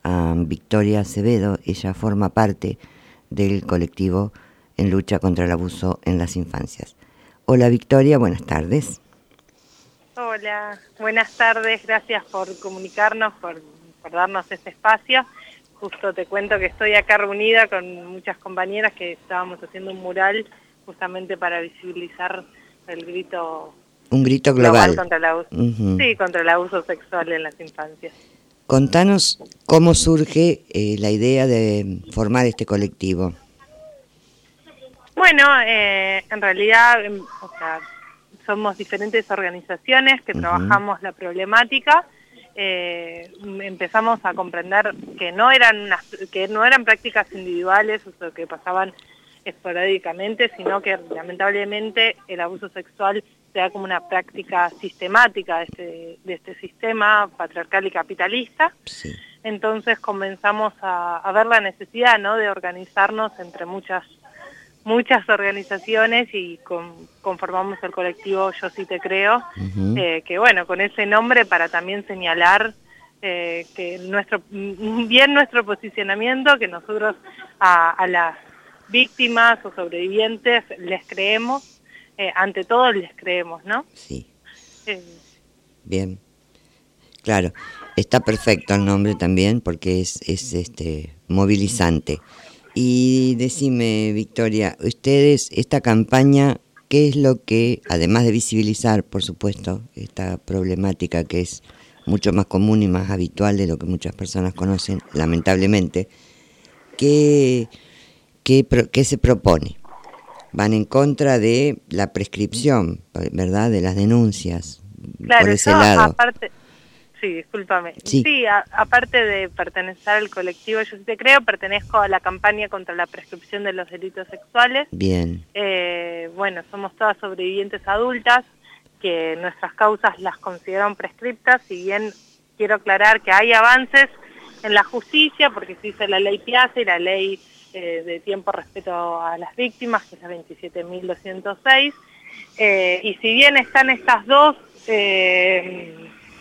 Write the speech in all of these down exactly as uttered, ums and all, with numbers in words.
a Victoria Acevedo. Ella forma parte del colectivo en lucha contra el abuso en las infancias. Hola Victoria, buenas tardes. Hola, buenas tardes, gracias por comunicarnos, por, por darnos este espacio. Justo te cuento que estoy acá reunida con muchas compañeras que estábamos haciendo un mural justamente para visibilizar el grito... Un grito global. global contra el abuso, uh-huh. Sí, contra el abuso sexual en las infancias. Contanos cómo surge eh, la idea de formar este colectivo. Bueno, eh, en realidad, o sea, somos diferentes organizaciones que uh-huh. trabajamos la problemática. Eh, empezamos a comprender que no eran unas, que no eran prácticas individuales o sea, que pasaban esporádicamente, sino que lamentablemente el abuso sexual se da como una práctica sistemática de este, de este sistema patriarcal y capitalista. Sí. Entonces comenzamos a, a ver la necesidad, ¿no?, de organizarnos entre muchas muchas organizaciones y con, conformamos el colectivo Yo Sí Te Creo, uh-huh. eh, que bueno, con ese nombre para también señalar eh, que nuestro bien nuestro posicionamiento, que nosotros a, a las víctimas o sobrevivientes les creemos, eh, ante todo les creemos, ¿no? Sí. Eh. Bien. Claro, está perfecto el nombre también porque es, es este movilizante. Y decime, Victoria, ustedes, esta campaña, ¿qué es lo que, además de visibilizar, por supuesto, esta problemática que es mucho más común y más habitual de lo que muchas personas conocen, lamentablemente, ¿qué, qué, qué se propone? Van en contra de la prescripción, ¿verdad?, de las denuncias, claro, por ese yo, lado. Aparte... Sí, discúlpame. Sí, sí a, aparte de pertenecer al colectivo Yo Sí Te Creo, pertenezco a la campaña contra la prescripción de los delitos sexuales. Bien. Eh, bueno, somos todas sobrevivientes adultas que nuestras causas las consideran prescriptas, si bien quiero aclarar que hay avances en la justicia, porque se hizo la ley Piazza y la ley eh, de tiempo respeto a las víctimas, que es la veintisiete mil doscientos seis, eh, y si bien están estas dos... Eh,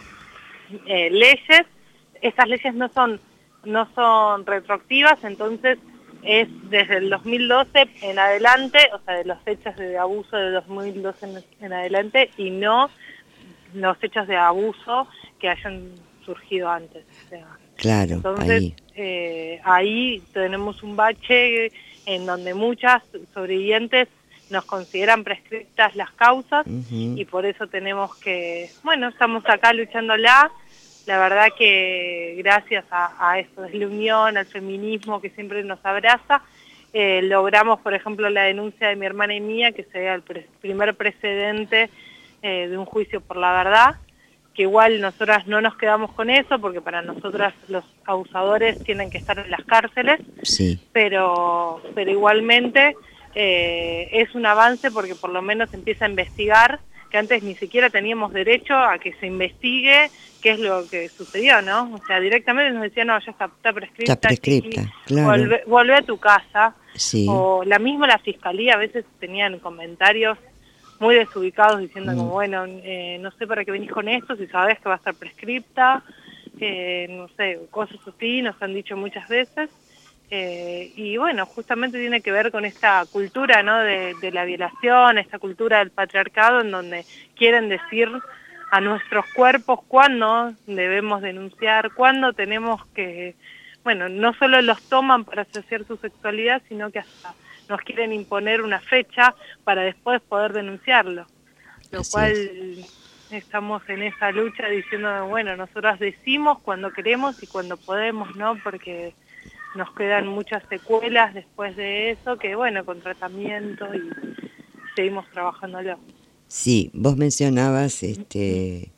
Eh, leyes, estas leyes no son no son retroactivas, entonces es desde el dos mil doce en adelante, o sea, de los hechos de abuso de dos mil doce en, en adelante, y no los hechos de abuso que hayan surgido antes. O sea, claro, entonces, ahí. Eh, ahí tenemos un bache en donde muchas sobrevivientes nos consideran prescriptas las causas, uh-huh. y por eso tenemos que, bueno, estamos acá luchándola. La verdad que gracias a, a esto de la unión, al feminismo que siempre nos abraza, eh, logramos, por ejemplo, la denuncia de mi hermana y mía, que sería el pre- primer precedente eh, de un juicio por la verdad, que igual nosotras no nos quedamos con eso, porque para nosotras los abusadores tienen que estar en las cárceles, sí. pero, pero igualmente... Eh, es un avance porque por lo menos empieza a investigar, que antes ni siquiera teníamos derecho a que se investigue qué es lo que sucedió, ¿no? O sea, directamente nos decían, no, ya está, está prescripta, está prescripta, chiqui, claro. Volve, volve a tu casa. Sí. O la misma la fiscalía a veces tenían comentarios muy desubicados diciendo mm. como, bueno, eh, no sé para qué venís con esto, si sabés que va a estar prescripta, eh, no sé, cosas así, nos han dicho muchas veces. Eh, y bueno, justamente tiene que ver con esta cultura, ¿no?, de, de la violación, esta cultura del patriarcado, en donde quieren decir a nuestros cuerpos cuándo debemos denunciar, cuándo tenemos que, bueno, no solo los toman para saciar su sexualidad, sino que hasta nos quieren imponer una fecha para después poder denunciarlo, lo Así cual es. Estamos en esa lucha diciendo, bueno, nosotras decimos cuando queremos y cuando podemos, ¿no?, porque nos quedan muchas secuelas después de eso, que bueno, con tratamiento y seguimos trabajándolo. Sí, vos mencionabas este,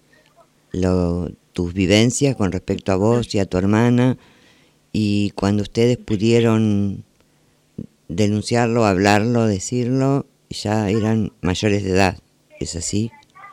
lo, tus vivencias con respecto a vos y a tu hermana, y cuando ustedes pudieron denunciarlo, hablarlo, decirlo, ya eran mayores de edad, ¿es así?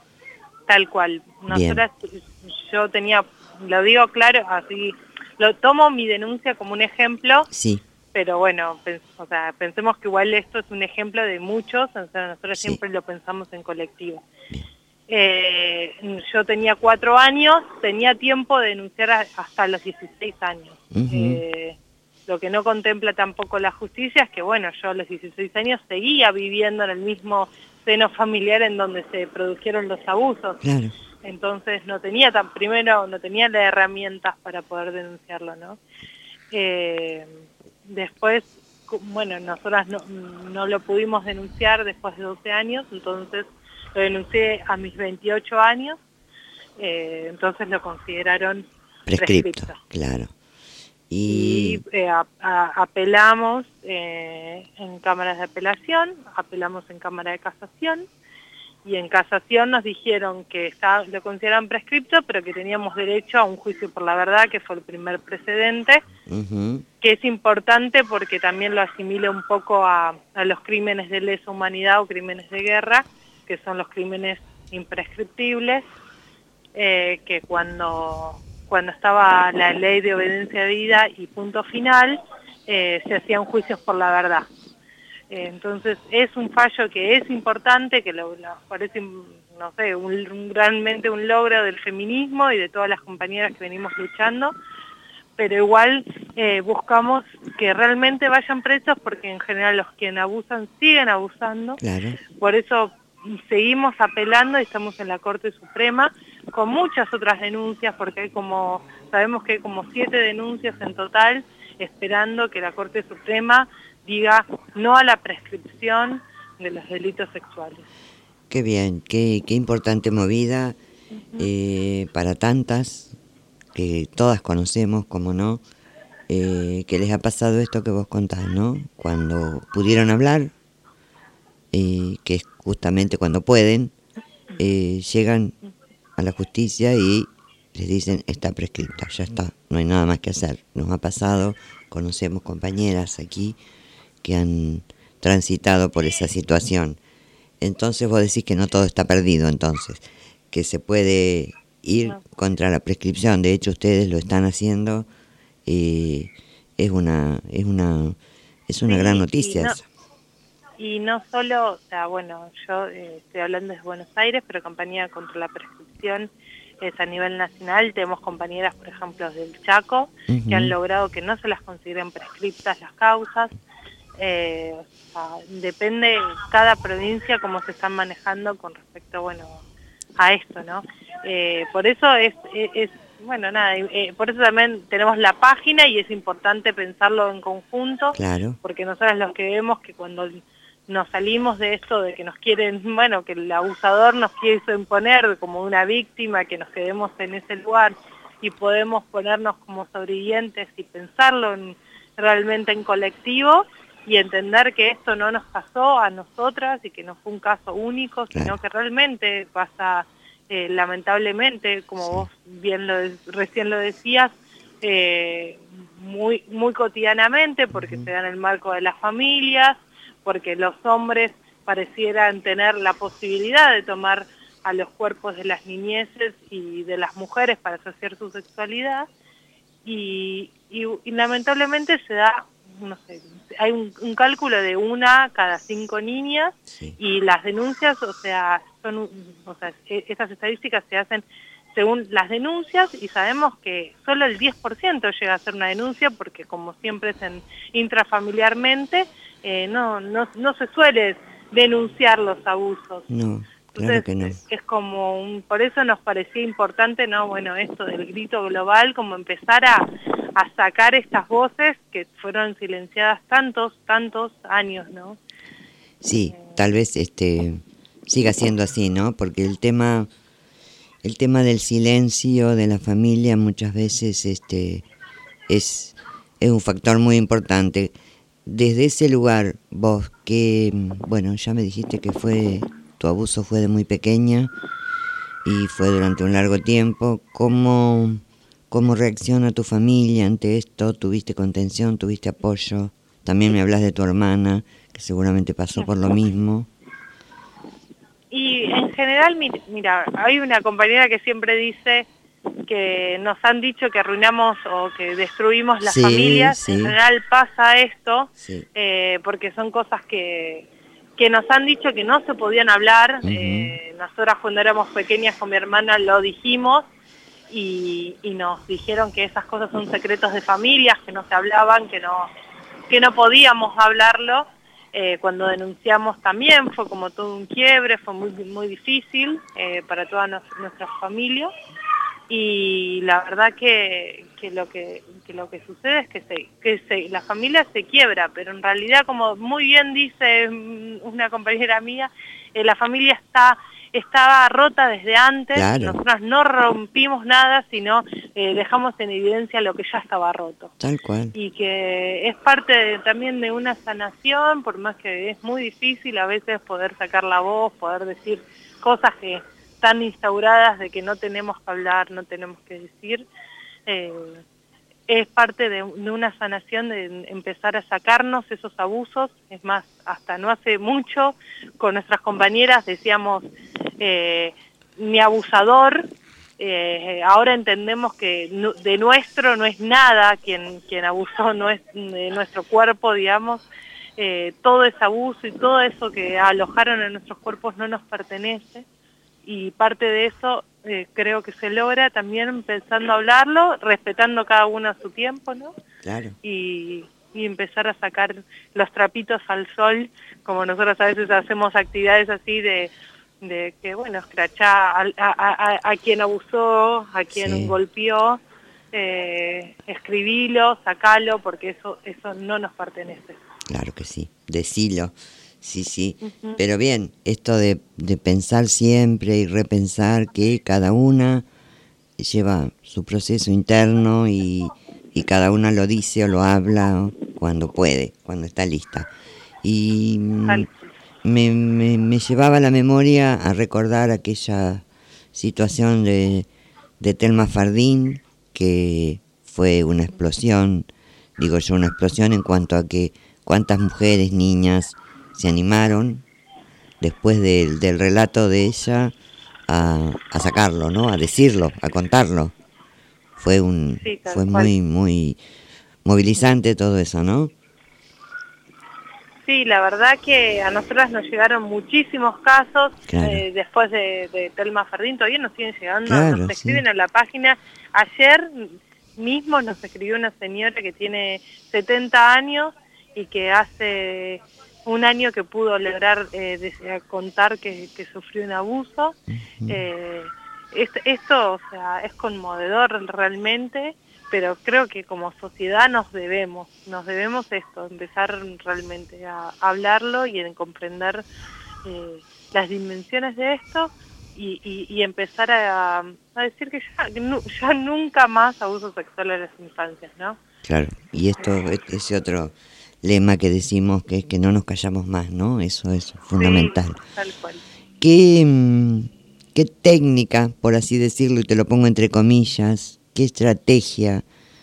Tal cual. Nosotras, Bien. Yo tenía, lo digo claro, así... Lo tomo mi denuncia como un ejemplo, sí. pero bueno, pens o sea, pensemos que igual esto es un ejemplo de muchos, o sea, nosotros sí. siempre lo pensamos en colectivo. Bien. Eh, yo tenía cuatro años, tenía tiempo de denunciar a, hasta los dieciséis años. Uh-huh. eh, lo que no contempla tampoco la justicia es que, bueno, yo a los dieciséis años seguía viviendo en el mismo seno familiar en donde se produjeron los abusos. Claro. Entonces no tenía tan, primero no tenía las herramientas para poder denunciarlo, ¿no? Eh, después, bueno, nosotras no, no lo pudimos denunciar después de doce años, entonces lo denuncié a mis veintiocho años, eh, entonces lo consideraron prescripto. prescripto. Claro. Y, y eh, a, a, apelamos eh, en cámaras de apelación, apelamos en cámara de casación, y en casación nos dijeron que está, lo consideraban prescripto, pero que teníamos derecho a un juicio por la verdad, que fue el primer precedente, uh-huh. que es importante porque también lo asimila un poco a, a los crímenes de lesa humanidad o crímenes de guerra, que son los crímenes imprescriptibles, eh, que cuando, cuando estaba la ley de obediencia debida y punto final, eh, se hacían juicios por la verdad. Eh, entonces es un fallo que es importante, que lo, lo parece, no sé, un, un, realmente un logro del feminismo y de todas las compañeras que venimos luchando, pero igual eh, buscamos que realmente vayan presos porque en general los quienes abusan siguen abusando. Claro. Por eso seguimos apelando y estamos en la Corte Suprema con muchas otras denuncias, porque hay como, sabemos que hay como siete denuncias en total, esperando que la Corte Suprema diga no a la prescripción de los delitos sexuales. Qué bien, qué, qué importante movida uh-huh. eh, para tantas, que todas conocemos, como no, eh, que les ha pasado esto que vos contás, ¿no? Cuando pudieron hablar, eh, que es justamente cuando pueden, eh, llegan a la justicia y les dicen está prescripta, ya está, no hay nada más que hacer. Nos ha pasado, conocemos compañeras aquí que han transitado por esa situación. Entonces vos decís que no todo está perdido, entonces, que se puede ir no. contra la prescripción. De hecho, ustedes lo están haciendo y es una es una es una sí, gran noticia y no, eso. Y no solo, o sea, bueno, yo eh, estoy hablando desde Buenos Aires, pero Compañía contra la Prescripción es a nivel nacional. Tenemos compañeras, por ejemplo, del Chaco, uh-huh. que han logrado que no se las consideren prescriptas las causas. Eh, o sea, depende cada provincia cómo se están manejando con respecto, bueno, a esto, ¿no? Eh, por eso es, es, es bueno, nada, eh, por eso también tenemos la página y es importante pensarlo en conjunto, claro. porque nosotros los que vemos que cuando nos salimos de esto de que nos quieren, bueno, que el abusador nos quiso imponer como una víctima, que nos quedemos en ese lugar y podemos ponernos como sobrevivientes y pensarlo en, realmente en colectivo y entender que esto no nos pasó a nosotras y que no fue un caso único, sino claro. que realmente pasa eh, lamentablemente, como sí. vos bien lo recién lo decías, eh, muy, muy cotidianamente, porque uh-huh. se da en el marco de las familias, porque los hombres parecieran tener la posibilidad de tomar a los cuerpos de las niñeces y de las mujeres para saciar su sexualidad, y, y, y lamentablemente se da, no sé, hay un, un cálculo de una cada cinco niñas, sí. y las denuncias, o sea, son, o sea, esas estadísticas se hacen según las denuncias y sabemos que solo el diez por ciento llega a ser una denuncia porque como siempre es en, intrafamiliarmente, eh, no, no, no se suele denunciar los abusos. No, claro Entonces, que no. Es como un, por eso nos parecía importante, no, bueno, esto del grito global, como empezar a, a sacar estas voces que fueron silenciadas tantos, tantos años, ¿no? Sí, eh, tal vez este siga siendo así, ¿no? Porque el tema el tema del silencio de la familia muchas veces este es es un factor muy importante. Desde ese lugar, vos que, bueno, ya me dijiste que fue tu abuso fue de muy pequeña y fue durante un largo tiempo, ¿cómo, cómo reacciona tu familia ante esto? ¿Tuviste contención, tuviste apoyo? También me hablas de tu hermana, que seguramente pasó por lo mismo. Y en general, mira, hay una compañera que siempre dice que nos han dicho que arruinamos o que destruimos las sí, familias, sí. En general pasa esto, sí. eh, porque son cosas que, que nos han dicho que no se podían hablar. Uh-huh. eh, nosotras cuando éramos pequeñas con mi hermana lo dijimos y, y nos dijeron que esas cosas son secretos de familias, que no se hablaban, que no, que no podíamos hablarlo. Eh, cuando denunciamos también fue como todo un quiebre, fue muy, muy difícil eh, para todas nos, nuestras familias. Y la verdad que, que lo que, que lo que sucede es que, se, que se, la familia se quiebra, pero en realidad, como muy bien dice una compañera mía, eh, la familia está estaba rota desde antes. Claro. Nosotros no rompimos nada, sino eh, dejamos en evidencia lo que ya estaba roto. Tal cual. Y que es parte de, también de una sanación, por más que es muy difícil a veces poder sacar la voz, poder decir cosas que tan instauradas de que no tenemos que hablar, no tenemos que decir, eh, es parte de, de una sanación de empezar a sacarnos esos abusos. Es más, hasta no hace mucho con nuestras compañeras decíamos eh, ni abusador, eh, ahora entendemos que de nuestro no es nada, quien, quien abusó no es de nuestro cuerpo, digamos, eh, todo ese abuso y todo eso que alojaron en nuestros cuerpos no nos pertenece. Y parte de eso eh, creo que se logra también empezando a hablarlo, respetando cada uno a su tiempo, ¿no? Claro. Y, y empezar a sacar los trapitos al sol, como nosotros a veces hacemos actividades así de, de que, bueno, escrachar a, a, a, a quien abusó, a quien Sí. golpeó, eh, escribilo, sacalo, porque eso, eso no nos pertenece. Claro que sí, decilo. Sí, sí, Uh-huh. Pero bien, esto de, de pensar siempre y repensar que cada una lleva su proceso interno y, y cada una lo dice o lo habla cuando puede, cuando está lista. Y me, me, me llevaba la memoria a recordar aquella situación de, de Telma Fardín, que fue una explosión, digo yo, una explosión en cuanto a que cuántas mujeres, niñas, se animaron después del, del relato de ella a, a sacarlo, ¿no? A decirlo, a contarlo. Fue un Sí, fue muy muy movilizante todo eso, ¿no? Sí, la verdad que a nosotras nos llegaron muchísimos casos. Claro. eh, después de, de Telma Fardín, todavía nos siguen llegando, Claro, nos escriben sí. a la página. Ayer mismo nos escribió una señora que tiene setenta años y que hace un año que pudo lograr eh, de, contar que, que sufrió un abuso. Uh-huh. eh, es, esto, o sea, es conmovedor realmente, pero creo que como sociedad nos debemos, nos debemos esto, empezar realmente a hablarlo y en comprender eh, las dimensiones de esto y, y, y empezar a, a decir que ya, ya nunca más abuso sexual a las infancias, ¿no? Claro, y esto, ese otro lema que decimos que es que no nos callamos más, ¿no? Eso es fundamental. Sí, tal cual. ¿Qué, qué técnica, por así decirlo, y te lo pongo entre comillas, qué estrategia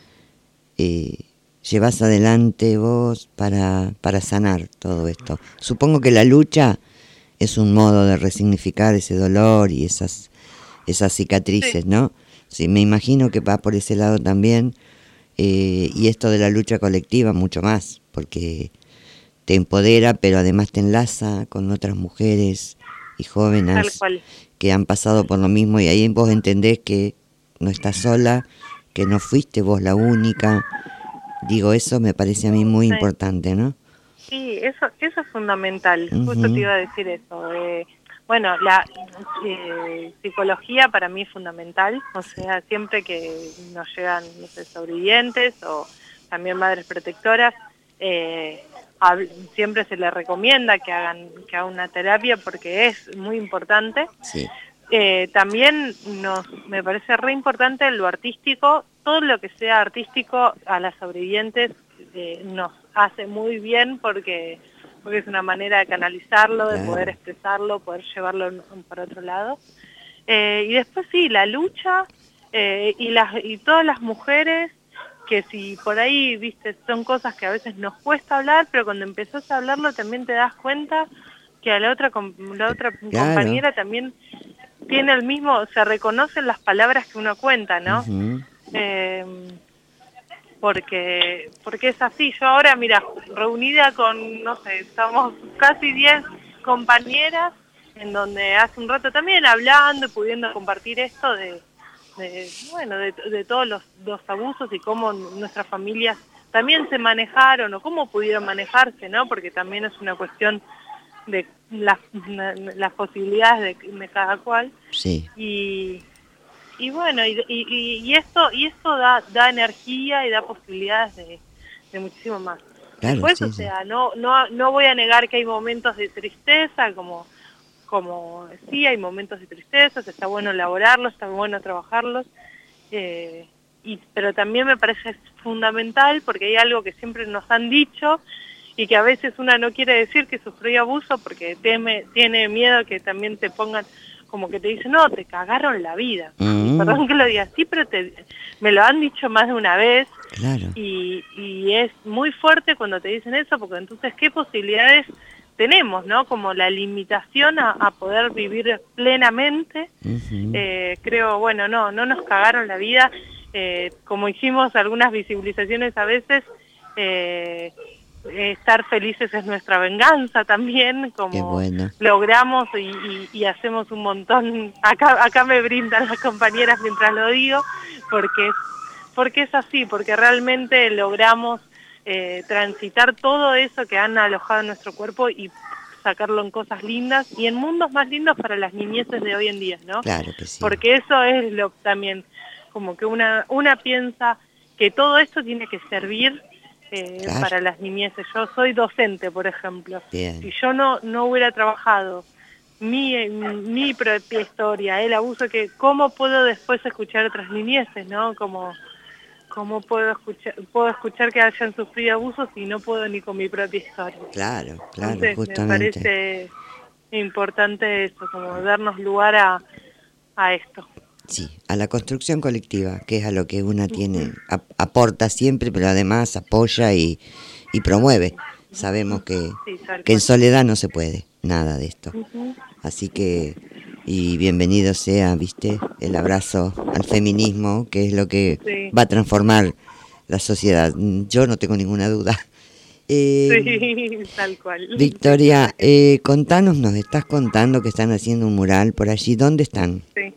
eh, llevas adelante vos para, para sanar todo esto? Supongo que la lucha es un modo de resignificar ese dolor y esas, esas cicatrices, sí. ¿no? Sí, me imagino que va por ese lado también. Eh, y esto de la lucha colectiva mucho más, porque te empodera, pero además te enlaza con otras mujeres y jóvenes que han pasado por lo mismo, y ahí vos entendés que no estás sola, que no fuiste vos la única. Digo, eso me parece a mí muy sí. importante, ¿no? Sí, eso, eso es fundamental. Uh-huh. Justo te iba a decir eso. Eh, bueno, la eh, psicología para mí es fundamental, o sea, siempre que nos llegan, no sé, sobrevivientes o también madres protectoras, eh, hab- siempre se les recomienda que hagan, que hagan una terapia porque es muy importante. Sí. Eh, también nos, me parece re importante lo artístico, todo lo que sea artístico a las sobrevivientes eh, nos hace muy bien porque... porque es una manera de canalizarlo, de claro. poder expresarlo, poder llevarlo para otro lado. Eh, y después sí, la lucha eh, y, las, y todas las mujeres que si por ahí, viste, son cosas que a veces nos cuesta hablar, pero cuando empezás a hablarlo también te das cuenta que a la otra, la otra claro. compañera también tiene el mismo, se reconocen las palabras que uno cuenta, ¿no? Uh-huh. eh, porque porque es así. Yo ahora, mira, reunida con, no sé, estamos casi diez compañeras, en donde hace un rato también hablando y pudiendo compartir esto de, de bueno, de, de todos los, los abusos y cómo nuestras familias también se manejaron o cómo pudieron manejarse, ¿no? Porque también es una cuestión de las, las posibilidades de, de cada cual. Sí. Y, y bueno, y, y, y esto y esto da, da energía y da posibilidades de, de muchísimo más. Claro, Después, sí, o sí. sea, no, no, no voy a negar que hay momentos de tristeza, como, como sí, hay momentos de tristeza, está bueno elaborarlos, está bueno trabajarlos, eh, y, pero también me parece fundamental porque hay algo que siempre nos han dicho y que a veces una no quiere decir que sufrió abuso porque teme, tiene miedo que también te pongan, como que te dicen, no, te cagaron la vida. Mm. Perdón que lo diga así, pero te, me lo han dicho más de una vez. Claro. Y, y es muy fuerte cuando te dicen eso, porque entonces, ¿qué posibilidades tenemos, no? Como la limitación a, a poder vivir plenamente. Uh-huh. eh, creo, bueno, no, no nos cagaron la vida. Eh, como hicimos algunas visibilizaciones a veces, eh, estar felices es nuestra venganza también, como bueno. logramos y, y, y hacemos un montón. Acá, acá me brindan las compañeras mientras lo digo, porque es porque es así, porque realmente logramos eh, transitar todo eso que han alojado en nuestro cuerpo y sacarlo en cosas lindas y en mundos más lindos para las niñeces de hoy en día, ¿no? Claro que sí. Porque eso es lo también, como que una una piensa que todo esto tiene que servir eh, claro. para las niñeces. Yo soy docente, por ejemplo. Bien. Si yo no, no hubiera trabajado mi, mi propia historia, el abuso que, ¿cómo puedo después escuchar otras niñeces, no? Como... ¿Cómo puedo escuchar, puedo escuchar que hayan sufrido abusos si no puedo ni con mi propia historia? Claro, claro, Entonces, justamente. me parece importante eso, como darnos lugar a, a esto. Sí, a la construcción colectiva, que es a lo que una tiene, ap- aporta siempre, pero además apoya y, y promueve. Sabemos que, sí, que en soledad no se puede nada de esto. Uh-huh. Así que, y bienvenido sea, viste, el abrazo al feminismo, que es lo que sí. va a transformar la sociedad. Yo no tengo ninguna duda. Eh, sí, tal cual. Victoria, eh, contanos, nos estás contando que están haciendo un mural por allí. ¿Dónde están? Sí.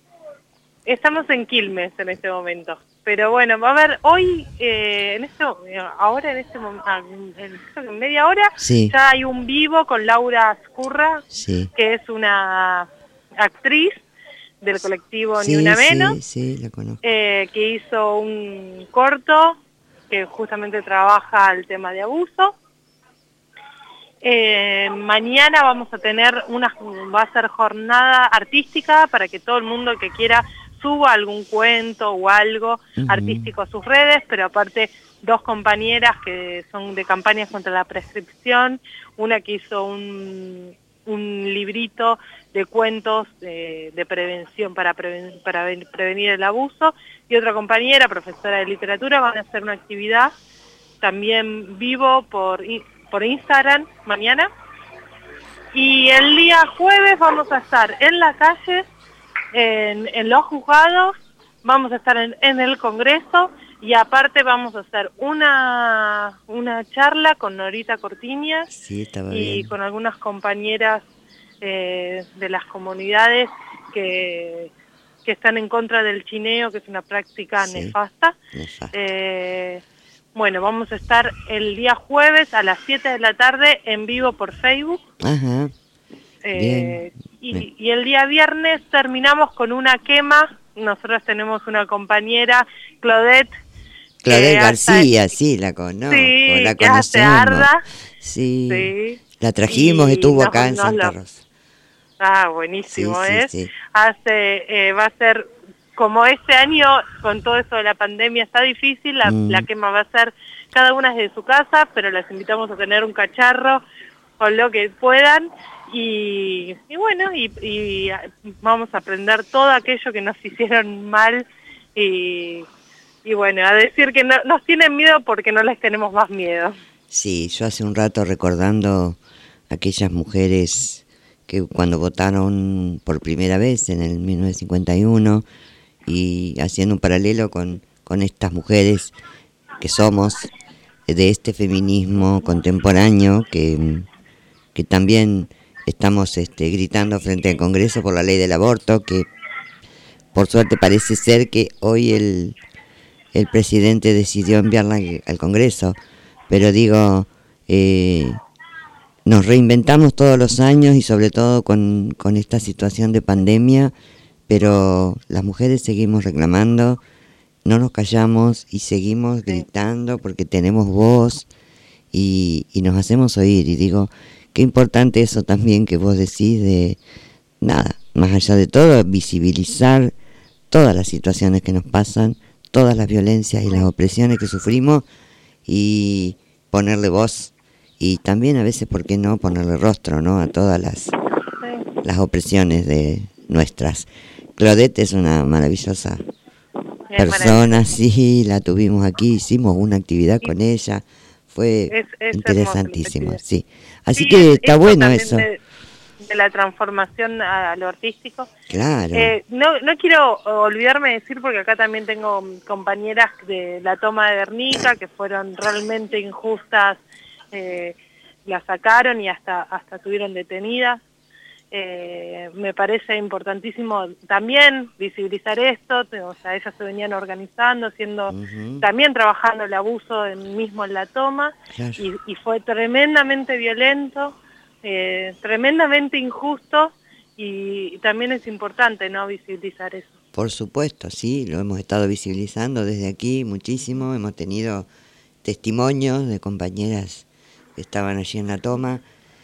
Estamos en Quilmes en este momento. Pero bueno, va a haber hoy, eh, en este, ahora en este momento, en, en media hora, sí. ya hay un vivo con Laura Scurra, sí. que es una actriz del colectivo sí, Ni Una Menos, sí, sí, la conozco. Eh, que hizo un corto que justamente trabaja el tema de abuso. Eh, mañana vamos a tener una, va a ser jornada artística para que todo el mundo que quiera suba algún cuento o algo uh-huh. artístico a sus redes, pero aparte dos compañeras que son de campañas contra la prescripción, una que hizo un, un librito de cuentos de, de prevención para, preven, para prevenir el abuso, y otra compañera, profesora de literatura, van a hacer una actividad también vivo por, por Instagram mañana, y el día jueves vamos a estar en la calle, En, en los juzgados, vamos a estar en, en el Congreso y aparte vamos a hacer una una charla con Norita Cortiñas sí, y bien. con algunas compañeras eh, de las comunidades que, que están en contra del chineo, que es una práctica sí, nefasta. nefasta. Eh, bueno, vamos a estar el día jueves a las siete de la tarde en vivo por Facebook. Ajá. Eh, y, y el día viernes terminamos con una quema. Nosotros tenemos una compañera, Claudette. Claudette García, hace, sí, la conozco, sí, la que hace conocemos. Arda. Sí, sí, la trajimos, y estuvo nos, acá en Santa lo... Rosa. Ah, buenísimo, sí, ¿eh? Sí, sí. Hace, eh, va a ser, como este año, con todo eso de la pandemia está difícil, la, mm. la quema va a ser cada una desde su casa, pero las invitamos a tener un cacharro o lo que puedan. Y, y bueno, y, y vamos a aprender todo aquello que nos hicieron mal y, y bueno, a decir que no, nos tienen miedo porque no les tenemos más miedo. Sí, yo hace un rato recordando aquellas mujeres que cuando votaron por primera vez en el mil novecientos cincuenta y uno y haciendo un paralelo con, con estas mujeres que somos de este feminismo contemporáneo que, que también estamos este, gritando frente al Congreso por la ley del aborto, que por suerte parece ser que hoy el, el presidente decidió enviarla al, al Congreso, pero digo, eh, nos reinventamos todos los años y sobre todo con, con esta situación de pandemia, pero las mujeres seguimos reclamando, no nos callamos y seguimos gritando porque tenemos voz y, y nos hacemos oír. Y digo, qué importante eso también que vos decís de, nada, más allá de todo, visibilizar todas las situaciones que nos pasan, todas las violencias y las opresiones que sufrimos y ponerle voz y también a veces, ¿por qué no?, ponerle rostro, ¿no?, a todas las, las opresiones de nuestras. Claudette es una maravillosa persona, sí, la tuvimos aquí, hicimos una actividad con ella, fue es, es interesantísimo, sí. Así sí, que está bueno eso. De, de la transformación a lo artístico. Claro. Eh, no, no quiero olvidarme de decir, porque acá también tengo compañeras de la toma de Guernica que fueron realmente injustas, eh, la sacaron y hasta, hasta estuvieron detenidas. Eh, me parece importantísimo también visibilizar esto, o sea, ellas se venían organizando, haciendo, uh-huh. también trabajando el abuso en, mismo en la toma, claro. y, y fue tremendamente violento, eh, tremendamente injusto, y, y también es importante, ¿no?, visibilizar eso. Por supuesto, sí, lo hemos estado visibilizando desde aquí muchísimo, hemos tenido testimonios de compañeras que estaban allí en la toma,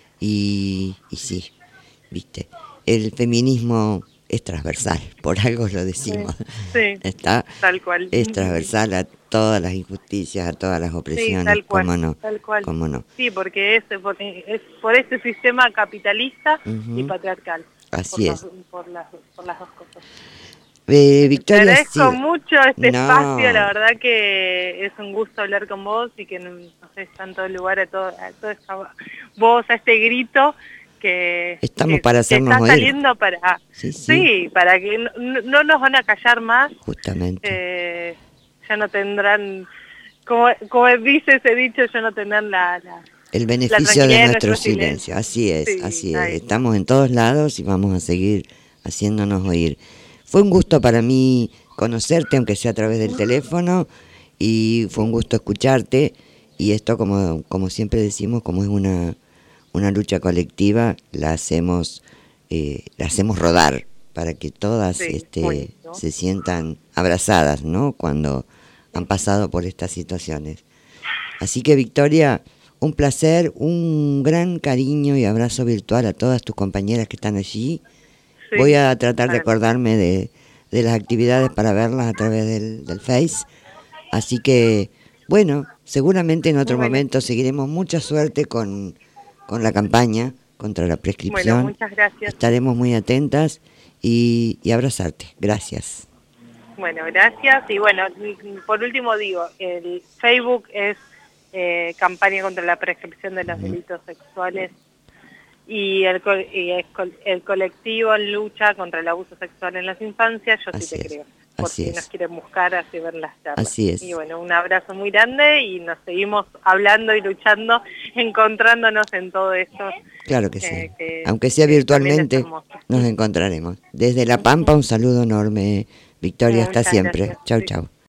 y, y sí, viste, el feminismo es transversal, por algo lo decimos. Sí, sí, está tal cual. Es transversal a todas las injusticias, a todas las opresiones, sí, tal cual, cómo no, tal cual. cómo no. Sí, porque es, porque es por este sistema capitalista uh-huh. y patriarcal. Así por es. Las, por, las, por las dos cosas. Eh, Victoria, te agradezco sí. mucho este no. espacio, la verdad que es un gusto hablar con vos y que no sé, está en todo el lugar, a todo, a toda esta voz, a este grito que estamos que, para hacernos que está oír. saliendo para sí, sí. sí, para que no, no nos van a callar más. Justamente. Eh, ya no tendrán, como, como dice ese dicho, ya no tendrán la... la el beneficio de nuestro, nuestro silencio. silencio. Así es, sí, así ahí. es. Estamos en todos lados y vamos a seguir haciéndonos oír. Fue un gusto para mí conocerte, aunque sea a través del teléfono, y fue un gusto escucharte. Y esto, como, como siempre decimos, como es una, una lucha colectiva, la hacemos, eh, la hacemos rodar para que todas sí, este, se sientan abrazadas, ¿no?, cuando han pasado por estas situaciones. Así que, Victoria, un placer, un gran cariño y abrazo virtual a todas tus compañeras que están allí. Sí, voy a tratar de acordarme de, de las actividades para verlas a través del, del Face. Así que, bueno, seguramente en otro bueno. momento seguiremos. Mucha suerte con, con la campaña contra la prescripción. Bueno, muchas gracias. Estaremos muy atentas y, y abrazarte. Gracias. Bueno, gracias. Y bueno, por último digo, el Facebook es eh, Campaña contra la Prescripción de los uh-huh. Delitos Sexuales. Y el, y el colectivo en lucha contra el abuso sexual en las infancias, yo así sí te es, creo. Por si nos quieren buscar, así ver las charlas. Así es. Y bueno, un abrazo muy grande y nos seguimos hablando y luchando, encontrándonos en todo esto. Claro que sí. Eh, que, Aunque sea virtualmente, nos encontraremos. Desde La Pampa, un saludo enorme, Victoria, hasta siempre. Chau, chau.